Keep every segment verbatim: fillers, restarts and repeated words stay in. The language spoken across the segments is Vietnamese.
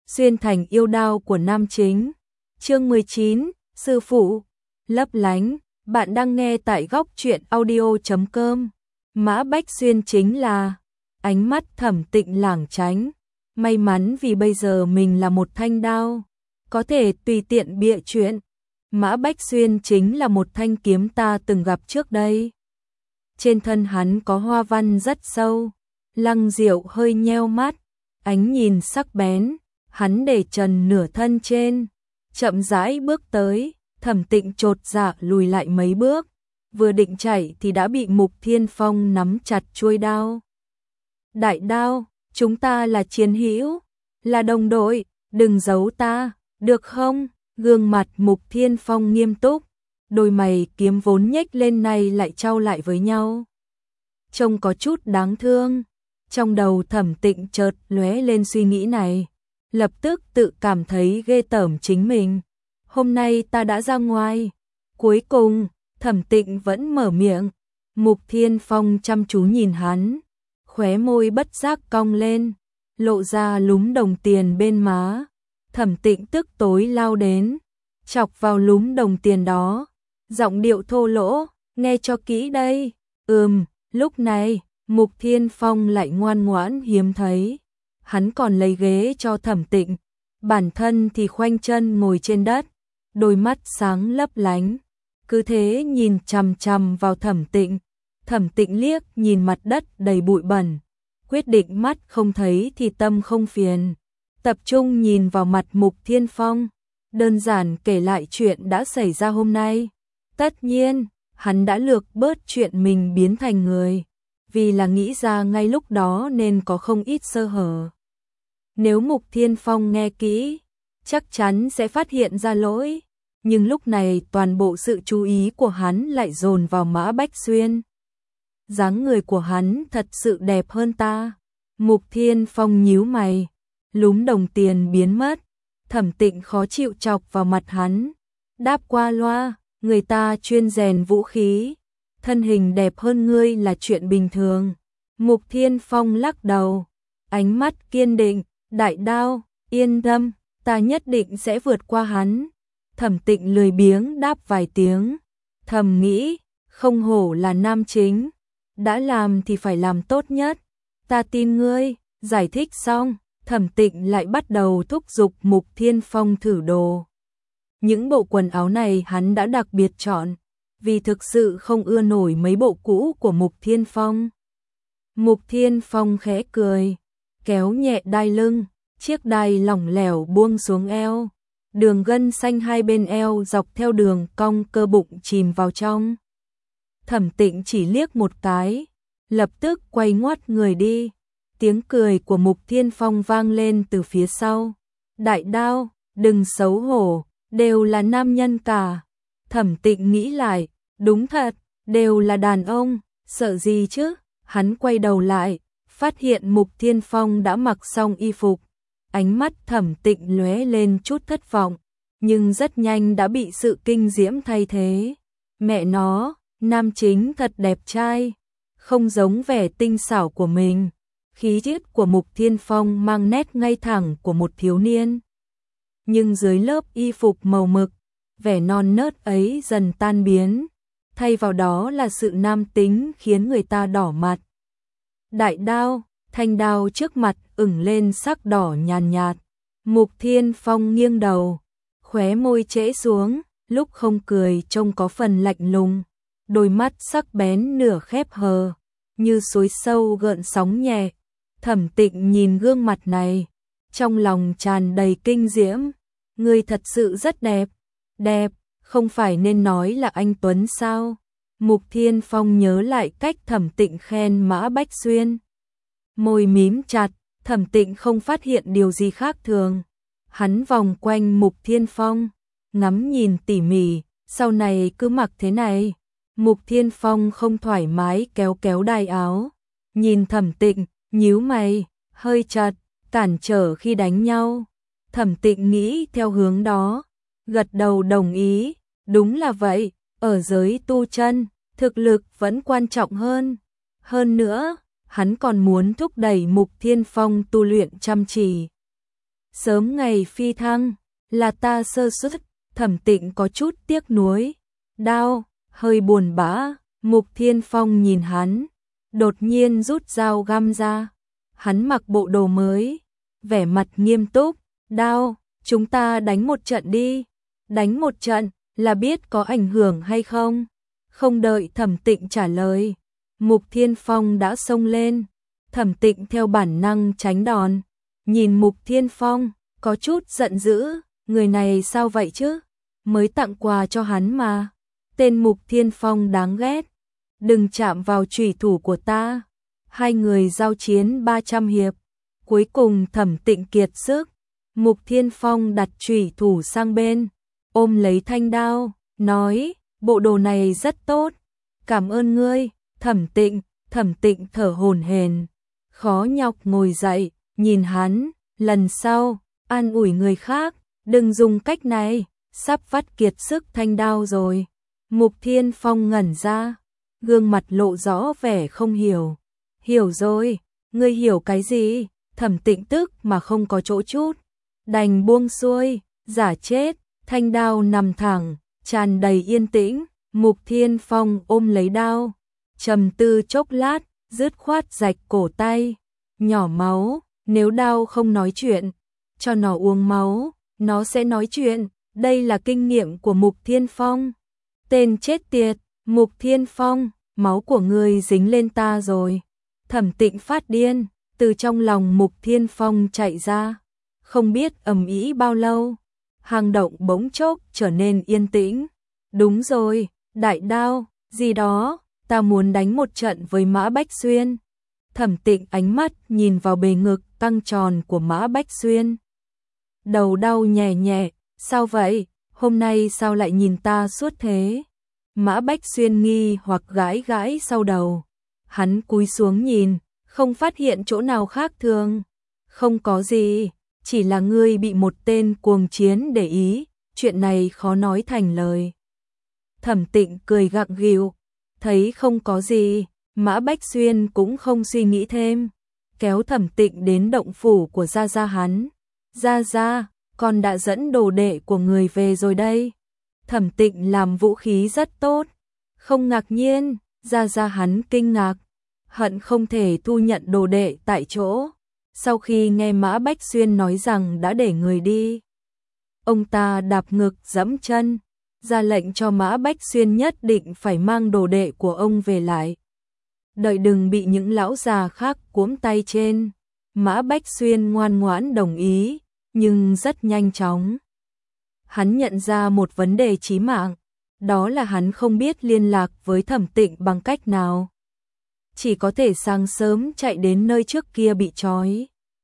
xuyên thành yêu đao của nam chính. Chương mười chín, sư phụ, lấp lánh, bạn đang nghe tại góc truyện audio chấm com. Mã Bách Xuyên chính là ánh mắt Thẩm Tịnh lảng tránh, may mắn vì bây giờ mình là một thanh đao, có thể tùy tiện bịa chuyện. Mã Bách Xuyên chính là một thanh kiếm ta từng gặp trước đây. Trên thân hắn có hoa văn rất sâu. Lăng Diệu hơi nheo mắt, ánh nhìn sắc bén, hắn để trần nửa thân trên, chậm rãi bước tới. Thẩm Tịnh chột dạ lùi lại mấy bước, vừa định chạy thì đã bị Mục Thiên Phong nắm chặt chuôi đao. Đại đao, chúng ta là chiến hữu, là đồng đội, đừng giấu ta, được không? Gương mặt Mục Thiên Phong nghiêm túc, đôi mày kiếm vốn nhếch lên này lại chau lại với nhau. Trông có chút đáng thương. Trong đầu Thẩm Tịnh chợt lóe lên suy nghĩ này, lập tức tự cảm thấy ghê tởm chính mình. Hôm nay ta đã ra ngoài. Cuối cùng, Thẩm Tịnh vẫn mở miệng. Mục Thiên Phong chăm chú nhìn hắn, khóe môi bất giác cong lên, lộ ra lúm đồng tiền bên má. Thẩm Tịnh tức tối lao đến, chọc vào lúm đồng tiền đó, giọng điệu thô lỗ, nghe cho kỹ đây. Ừm, lúc này Mục Thiên Phong lại ngoan ngoãn hiếm thấy. Hắn còn lấy ghế cho Thẩm Tịnh, bản thân thì khoanh chân ngồi trên đất, đôi mắt sáng lấp lánh, cứ thế nhìn chằm chằm vào Thẩm Tịnh. Thẩm Tịnh liếc nhìn mặt đất đầy bụi bẩn, quyết định mắt không thấy thì tâm không phiền, tập trung nhìn vào mặt Mục Thiên Phong, đơn giản kể lại chuyện đã xảy ra hôm nay. Tất nhiên, hắn đã lược bớt chuyện mình biến thành người, vì là nghĩ ra ngay lúc đó nên có không ít sơ hở. Nếu Mục Thiên Phong nghe kỹ, chắc chắn sẽ phát hiện ra lỗi, nhưng lúc này toàn bộ sự chú ý của hắn lại dồn vào Mã Bách Xuyên. Dáng người của hắn thật sự đẹp hơn ta. Mục Thiên Phong nhíu mày, lúm đồng tiền biến mất. Thẩm Tịnh khó chịu chọc vào mặt hắn, đáp qua loa, người ta chuyên rèn vũ khí, thân hình đẹp hơn ngươi là chuyện bình thường. Mục Thiên Phong lắc đầu, ánh mắt kiên định, đại đao, yên tâm, ta nhất định sẽ vượt qua hắn. Thẩm Tịnh lười biếng đáp vài tiếng, thầm nghĩ, không hổ là nam chính, đã làm thì phải làm tốt nhất, ta tin ngươi. Giải thích xong, Thẩm Tịnh lại bắt đầu thúc giục Mục Thiên Phong thử đồ. Những bộ quần áo này hắn đã đặc biệt chọn, vì thực sự không ưa nổi mấy bộ cũ của Mục Thiên Phong. Mục Thiên Phong khẽ cười, kéo nhẹ đai lưng, chiếc đai lỏng lẻo buông xuống eo, đường gân xanh hai bên eo dọc theo đường cong cơ bụng chìm vào trong. Thẩm Tịnh chỉ liếc một cái, lập tức quay ngoắt người đi. Tiếng cười của Mục Thiên Phong vang lên từ phía sau. Đại đao, đừng xấu hổ, đều là nam nhân cả. Thẩm Tịnh nghĩ lại, đúng thật, đều là đàn ông, sợ gì chứ? Hắn quay đầu lại, phát hiện Mục Thiên Phong đã mặc xong y phục. Ánh mắt Thẩm Tịnh lóe lên chút thất vọng, nhưng rất nhanh đã bị sự kinh diễm thay thế. Mẹ nó, nam chính thật đẹp trai, không giống vẻ tinh xảo của mình. Khí chất của Mục Thiên Phong mang nét ngay thẳng của một thiếu niên. Nhưng dưới lớp y phục màu mực, vẻ non nớt ấy dần tan biến, thay vào đó là sự nam tính khiến người ta đỏ mặt. Đại đao, thanh đao trước mặt ửng lên sắc đỏ nhàn nhạt, nhạt. Mục Thiên Phong nghiêng đầu, khóe môi trễ xuống, lúc không cười trông có phần lạnh lùng, đôi mắt sắc bén nửa khép hờ, như suối sâu gợn sóng nhẹ. Thẩm Tịnh nhìn gương mặt này, trong lòng tràn đầy kinh diễm. Ngươi thật sự rất đẹp, đẹp, không phải nên nói là anh Tuấn sao? Mục Thiên Phong nhớ lại cách Thẩm Tịnh khen Mã Bách Xuyên. Môi mím chặt, Thẩm Tịnh không phát hiện điều gì khác thường. Hắn vòng quanh Mục Thiên Phong, ngắm nhìn tỉ mỉ, sau này cứ mặc thế này. Mục Thiên Phong không thoải mái kéo kéo đai áo, nhìn Thẩm Tịnh, nhíu mày, hơi chật, cản trở khi đánh nhau. Thẩm Tịnh nghĩ theo hướng đó, gật đầu đồng ý, đúng là vậy, ở giới tu chân, thực lực vẫn quan trọng hơn. Hơn nữa, hắn còn muốn thúc đẩy Mục Thiên Phong tu luyện chăm chỉ. Sớm ngày phi thăng, là ta sơ suất. Thẩm Tịnh có chút tiếc nuối. Đao, hơi buồn bã, Mục Thiên Phong nhìn hắn, đột nhiên rút dao găm ra. Hắn mặc bộ đồ mới, vẻ mặt nghiêm túc. Đao, chúng ta đánh một trận đi. Đánh một trận, là biết có ảnh hưởng hay không? Không đợi Thẩm Tịnh trả lời, Mục Thiên Phong đã xông lên. Thẩm Tịnh theo bản năng tránh đòn, nhìn Mục Thiên Phong, có chút giận dữ, người này sao vậy chứ? Mới tặng quà cho hắn mà. Tên Mục Thiên Phong đáng ghét, đừng chạm vào chủy thủ của ta. Hai người giao chiến ba trăm hiệp, cuối cùng Thẩm Tịnh kiệt sức. Mục Thiên Phong đặt chủy thủ sang bên, ôm lấy thanh đao, nói, bộ đồ này rất tốt, cảm ơn ngươi. Thẩm Tịnh, Thẩm Tịnh thở hổn hển, khó nhọc ngồi dậy, nhìn hắn, lần sau, an ủi người khác, đừng dùng cách này, sắp vắt kiệt sức thanh đao rồi. Mục Thiên Phong ngẩn ra, gương mặt lộ rõ vẻ không hiểu. Hiểu rồi, ngươi hiểu cái gì? Thẩm Tịnh tức mà không có chỗ chút, đành buông xuôi, giả chết, thanh đao nằm thẳng, tràn đầy yên tĩnh. Mục Thiên Phong ôm lấy đao, trầm tư chốc lát, dứt khoát rạch cổ tay, nhỏ máu, nếu đao không nói chuyện, cho nó uống máu, nó sẽ nói chuyện. Đây là kinh nghiệm của Mục Thiên Phong. Tên chết tiệt, Mục Thiên Phong, máu của ngươi dính lên ta rồi. Thẩm Tịnh phát điên, từ trong lòng Mục Thiên Phong chạy ra. Không biết ầm ĩ bao lâu, hang động bỗng chốc trở nên yên tĩnh. Đúng rồi, đại đao, gì đó, ta muốn đánh một trận với Mã Bách Xuyên. Thẩm Tịnh ánh mắt nhìn vào bề ngực căng tròn của Mã Bách Xuyên. Đầu đau nhẹ nhẹ, sao vậy, hôm nay sao lại nhìn ta suốt thế? Mã Bách Xuyên nghi hoặc gãi gãi sau đầu. Hắn cúi xuống nhìn, không phát hiện chỗ nào khác thường. Không có gì, chỉ là ngươi bị một tên cuồng chiến để ý, chuyện này khó nói thành lời. Thẩm Tịnh cười gượng gịu, thấy không có gì, Mã Bách Xuyên cũng không suy nghĩ thêm, kéo Thẩm Tịnh đến động phủ của gia gia hắn. Gia gia, con đã dẫn đồ đệ của người về rồi đây. Thẩm Tịnh làm vũ khí rất tốt, không ngạc nhiên. Gia gia hắn kinh ngạc, hận không thể thu nhận đồ đệ tại chỗ. Sau khi nghe Mã Bách Xuyên nói rằng đã để người đi, ông ta đạp ngực giẫm chân, ra lệnh cho Mã Bách Xuyên nhất định phải mang đồ đệ của ông về lại. Đợi đừng bị những lão già khác cuỗm tay trên. Mã Bách Xuyên ngoan ngoãn đồng ý, nhưng rất nhanh chóng. Hắn nhận ra một vấn đề chí mạng, đó là hắn không biết liên lạc với Thẩm Tịnh bằng cách nào. Chỉ có thể sáng sớm chạy đến nơi trước kia bị trói.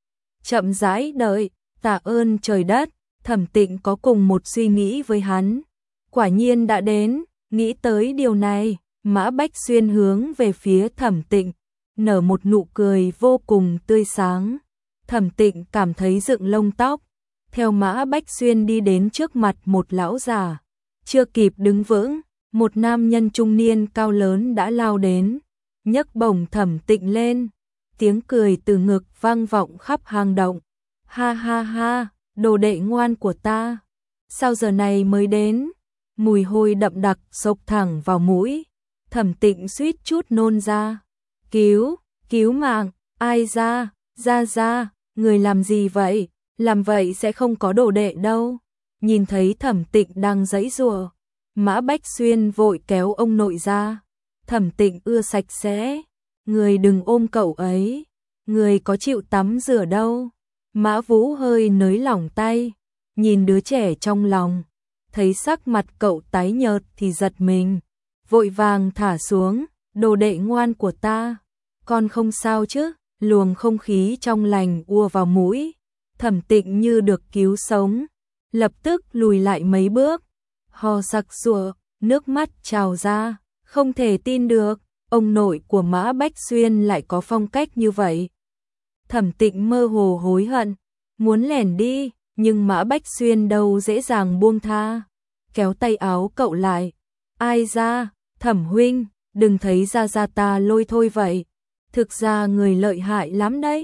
Chậm rãi đợi, tạ ơn trời đất, Thẩm Tịnh có cùng một suy nghĩ với hắn. Quả nhiên đã đến, nghĩ tới điều này, Mã Bách Xuyên hướng về phía Thẩm Tịnh, nở một nụ cười vô cùng tươi sáng. Thẩm Tịnh cảm thấy dựng lông tóc, theo Mã Bách Xuyên đi đến trước mặt một lão già. Chưa kịp đứng vững, một nam nhân trung niên cao lớn đã lao đến, nhấc bổng Thẩm Tịnh lên, tiếng cười từ ngực vang vọng khắp hang động. Ha ha ha, đồ đệ ngoan của ta, sao giờ này mới đến? Mùi hôi đậm đặc xộc thẳng vào mũi, Thẩm Tịnh suýt chút nôn ra. Cứu, cứu mạng, ai ra, ra ra, người làm gì vậy? Làm vậy sẽ không có đồ đệ đâu. Nhìn thấy Thẩm Tịnh đang giãy giụa, Mã Bách Xuyên vội kéo ông nội ra. Thẩm Tịnh ưa sạch sẽ, người đừng ôm cậu ấy, người có chịu tắm rửa đâu. Mã Vũ hơi nới lỏng tay, nhìn đứa trẻ trong lòng, thấy sắc mặt cậu tái nhợt thì giật mình, vội vàng thả xuống. Đồ đệ ngoan của ta, con không sao chứ? Luồng không khí trong lành ùa vào mũi, Thẩm Tịnh như được cứu sống, lập tức lùi lại mấy bước, ho sặc sụa, nước mắt trào ra, không thể tin được, ông nội của Mã Bách Xuyên lại có phong cách như vậy. Thẩm Tịnh mơ hồ hối hận, muốn lẻn đi, nhưng Mã Bách Xuyên đâu dễ dàng buông tha, kéo tay áo cậu lại. Ai ra, Thẩm huynh, đừng thấy ra ra ta lôi thôi vậy, thực ra người lợi hại lắm đấy.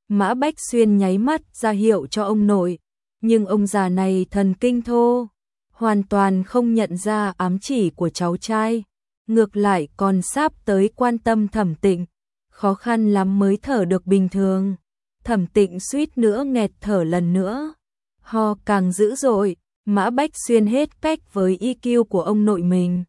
Mã Bách Xuyên nháy mắt ra hiệu cho ông nội, nhưng ông già này thần kinh thô, hoàn toàn không nhận ra ám chỉ của cháu trai, ngược lại còn sáp tới quan tâm Thẩm Tịnh, khó khăn lắm mới thở được bình thường. Thẩm Tịnh suýt nữa nghẹt thở lần nữa, ho càng dữ dội. Mã Bách Xuyên hết cách với i kiu của ông nội mình,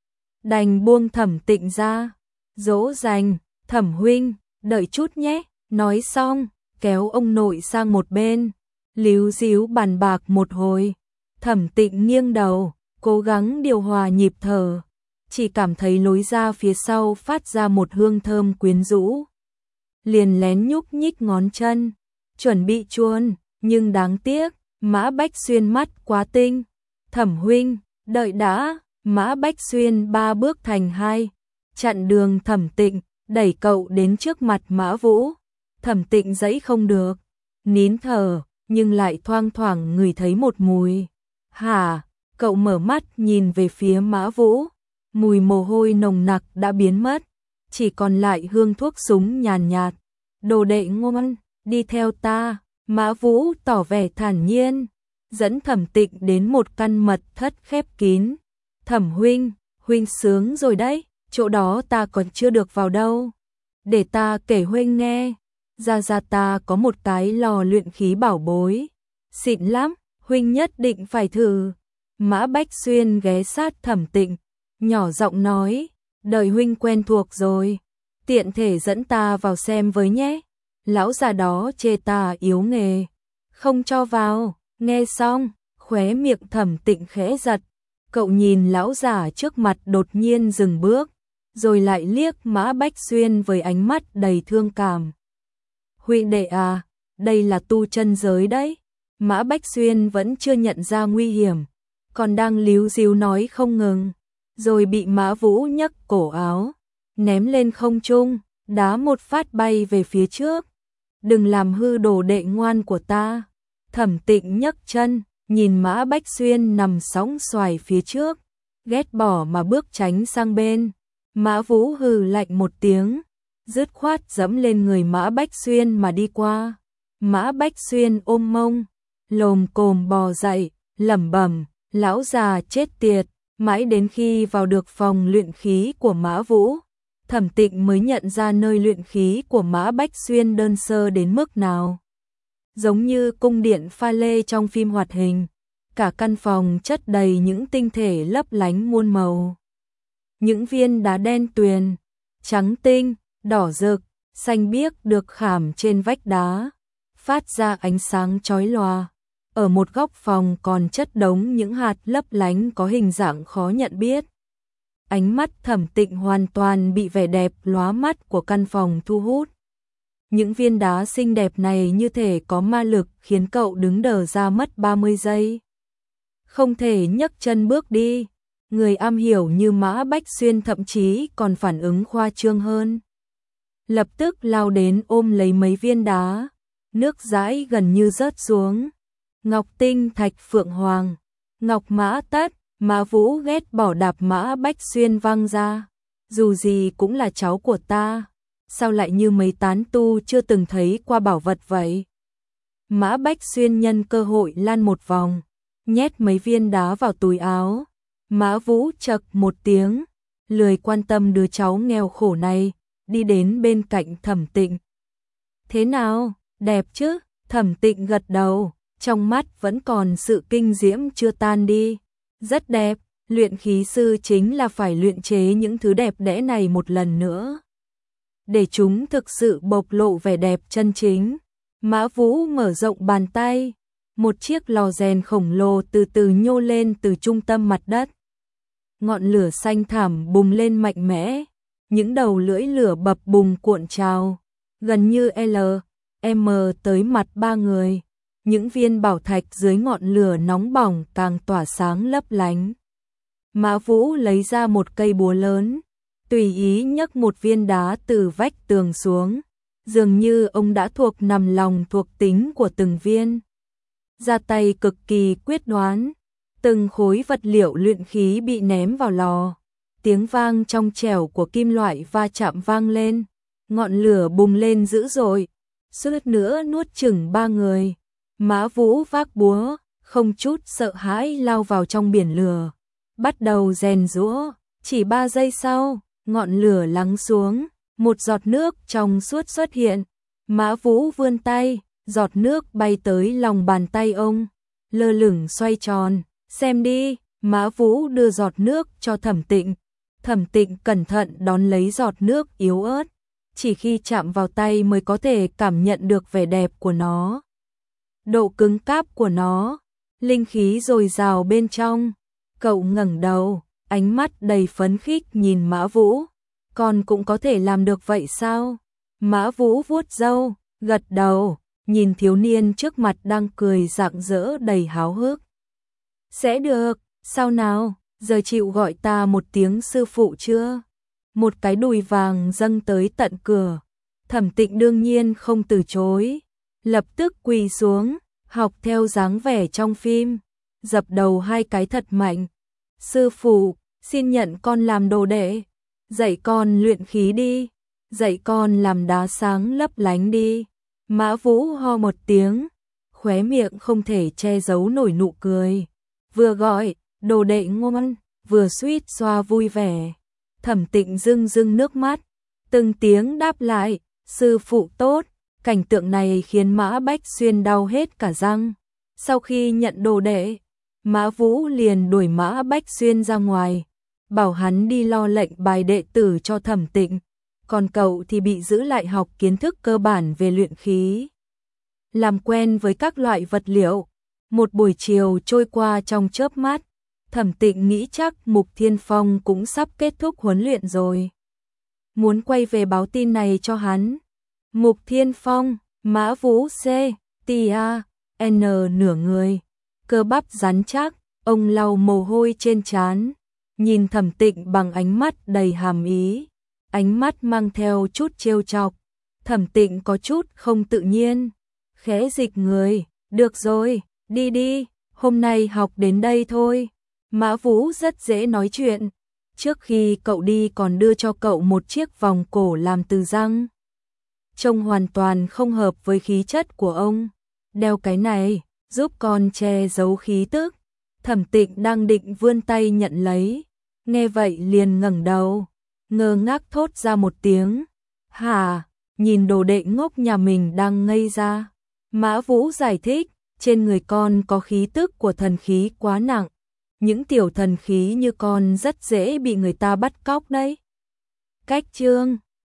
đành buông Thẩm Tịnh ra, dỗ dành, Thẩm huynh, đợi chút nhé, nói xong, kéo ông nội sang một bên, líu díu bàn bạc một hồi. Thẩm Tịnh nghiêng đầu, cố gắng điều hòa nhịp thở, chỉ cảm thấy lối ra phía sau phát ra một hương thơm quyến rũ. Liền lén nhúc nhích ngón chân, chuẩn bị chuồn, nhưng đáng tiếc, Mã Bách Xuyên mắt quá tinh. Thẩm huynh, đợi đã. Mã Bách Xuyên ba bước thành hai, chặn đường Thẩm Tịnh, đẩy cậu đến trước mặt Mã Vũ. Thẩm Tịnh dãy không được, nín thở, nhưng lại thoang thoảng ngửi thấy một mùi. Hả? Cậu mở mắt nhìn về phía Mã Vũ, mùi mồ hôi nồng nặc đã biến mất, chỉ còn lại hương thuốc súng nhàn nhạt. Đồ đệ ngoan, đi theo ta. Mã Vũ tỏ vẻ thản nhiên, dẫn Thẩm Tịnh đến một căn mật thất khép kín. Thẩm huynh, huynh sướng rồi đấy, chỗ đó ta còn chưa được vào đâu. Để ta kể huynh nghe, gia gia ta có một cái lò luyện khí bảo bối, xịn lắm, huynh nhất định phải thử. Mã Bách Xuyên ghé sát Thẩm Tịnh, nhỏ giọng nói, đợi huynh quen thuộc rồi, tiện thể dẫn ta vào xem với nhé. Lão già đó chê ta yếu nghề, không cho vào. Nghe xong, khóe miệng Thẩm Tịnh khẽ giật, cậu nhìn lão già trước mặt đột nhiên dừng bước, rồi lại liếc Mã Bách Xuyên với ánh mắt đầy thương cảm. Huynh đệ à, đây là tu chân giới đấy. Mã Bách Xuyên vẫn chưa nhận ra nguy hiểm, còn đang líu díu nói không ngừng, rồi bị Mã Vũ nhấc cổ áo, ném lên không trung, đá một phát bay về phía trước. Đừng làm hư đồ đệ ngoan của ta. Thẩm Tịnh nhấc chân, nhìn Mã Bách Xuyên nằm sóng xoài phía trước, ghét bỏ mà bước tránh sang bên. Mã Vũ hừ lạnh một tiếng, dứt khoát dẫm lên người Mã Bách Xuyên mà đi qua. Mã Bách Xuyên ôm mông, lồm cồm bò dậy, lẩm bẩm, lão già chết tiệt. Mãi đến khi vào được phòng luyện khí của Mã Vũ, Thẩm Tịnh mới nhận ra nơi luyện khí của Mã Bách Xuyên đơn sơ đến mức nào. Giống như cung điện pha lê trong phim hoạt hình, cả căn phòng chất đầy những tinh thể lấp lánh muôn màu. Những viên đá đen tuyền, trắng tinh, đỏ rực, xanh biếc được khảm trên vách đá, phát ra ánh sáng chói lòa. Ở một góc phòng còn chất đống những hạt lấp lánh có hình dạng khó nhận biết. Ánh mắt Thẩm Tịnh hoàn toàn bị vẻ đẹp lóa mắt của căn phòng thu hút. Những viên đá xinh đẹp này như thể có ma lực khiến cậu đứng đờ ra mất ba mươi giây. Không thể nhấc chân bước đi. Người am hiểu như Mã Bách Xuyên thậm chí còn phản ứng khoa trương hơn. Lập tức lao đến ôm lấy mấy viên đá, nước dãi gần như rớt xuống. Ngọc tinh thạch phượng hoàng, ngọc mã tất. Mã Vũ ghét bỏ đạp Mã Bách Xuyên văng ra. Dù gì cũng là cháu của ta, sao lại như mấy tán tu chưa từng thấy qua bảo vật vậy? Mã Bách Xuyên nhân cơ hội lan một vòng, nhét mấy viên đá vào túi áo. Mã Vũ chậc một tiếng, lười quan tâm đứa cháu nghèo khổ này, đi đến bên cạnh Thẩm Tịnh. Thế nào, đẹp chứ? Thẩm Tịnh gật đầu, trong mắt vẫn còn sự kinh diễm chưa tan đi. Rất đẹp, luyện khí sư chính là phải luyện chế những thứ đẹp đẽ này một lần nữa, để chúng thực sự bộc lộ vẻ đẹp chân chính. Mã Vũ mở rộng bàn tay, một chiếc lò rèn khổng lồ từ từ nhô lên từ trung tâm mặt đất. Ngọn lửa xanh thẳm bùng lên mạnh mẽ, những đầu lưỡi lửa bập bùng cuộn trào, gần như L M tới mặt ba người. Những viên bảo thạch dưới ngọn lửa nóng bỏng càng tỏa sáng lấp lánh. Mã Vũ lấy ra một cây búa lớn, tùy ý nhấc một viên đá từ vách tường xuống, dường như ông đã thuộc nằm lòng thuộc tính của từng viên. Ra tay cực kỳ quyết đoán, từng khối vật liệu luyện khí bị ném vào lò, tiếng vang trong trẻo của kim loại va chạm vang lên, ngọn lửa bùng lên dữ dội, suýt nữa nuốt chửng ba người. Mã Vũ vác búa, không chút sợ hãi lao vào trong biển lửa, bắt đầu rèn giũa. Chỉ ba giây sau, ngọn lửa lắng xuống, một giọt nước trong suốt xuất hiện. Mã Vũ vươn tay, giọt nước bay tới lòng bàn tay ông, lơ lửng xoay tròn. Xem đi, Mã Vũ đưa giọt nước cho Thẩm Tịnh. Thẩm Tịnh cẩn thận đón lấy giọt nước yếu ớt, chỉ khi chạm vào tay mới có thể cảm nhận được vẻ đẹp của nó, độ cứng cáp của nó, linh khí dồi dào bên trong. Cậu ngẩng đầu, ánh mắt đầy phấn khích nhìn Mã Vũ. Con cũng có thể làm được vậy sao? Mã Vũ vuốt râu, gật đầu, nhìn thiếu niên trước mặt đang cười rạng rỡ đầy háo hức. Sẽ được, sao nào, giờ chịu gọi ta một tiếng sư phụ chưa? Một cái đùi vàng dâng tới tận cửa. Thẩm Tịnh đương nhiên không từ chối, lập tức quỳ xuống, học theo dáng vẻ trong phim, dập đầu hai cái thật mạnh. Sư phụ, xin nhận con làm đồ đệ, dạy con luyện khí đi, dạy con làm đá sáng lấp lánh đi. Mã Vũ ho một tiếng, khóe miệng không thể che giấu nổi nụ cười, vừa gọi đồ đệ ngoan, vừa suýt xoa vui vẻ. Thẩm Tịnh rưng rưng nước mắt, từng tiếng đáp lại, sư phụ tốt. Cảnh tượng này khiến Mã Bách Xuyên đau hết cả răng. Sau khi nhận đồ đệ, Mã Vũ liền đuổi Mã Bách Xuyên ra ngoài, bảo hắn đi lo lệnh bài đệ tử cho Thẩm Tịnh, còn cậu thì bị giữ lại học kiến thức cơ bản về luyện khí, làm quen với các loại vật liệu. Một buổi chiều trôi qua trong chớp mắt, Thẩm Tịnh nghĩ chắc Mục Thiên Phong cũng sắp kết thúc huấn luyện rồi, muốn quay về báo tin này cho hắn. Mục Thiên Phong, Mã Vũ C, T A, N nửa người, cơ bắp rắn chắc, ông lau mồ hôi trên trán, nhìn Thẩm Tịnh bằng ánh mắt đầy hàm ý, ánh mắt mang theo chút trêu chọc. Thẩm Tịnh có chút không tự nhiên, khẽ dịch người, được rồi, đi đi, hôm nay học đến đây thôi. Mã Vũ rất dễ nói chuyện, trước khi cậu đi còn đưa cho cậu một chiếc vòng cổ làm từ răng, trông hoàn toàn không hợp với khí chất của ông. Đeo cái này, giúp con che giấu khí tức. Thẩm Tịnh đang định vươn tay nhận lấy, nghe vậy liền ngẩng đầu, ngơ ngác thốt ra một tiếng. Hả? Nhìn đồ đệ ngốc nhà mình đang ngây ra. Mã Vũ giải thích, trên người con có khí tức của thần khí quá nặng. Những tiểu thần khí như con rất dễ bị người ta bắt cóc đấy. Cách chương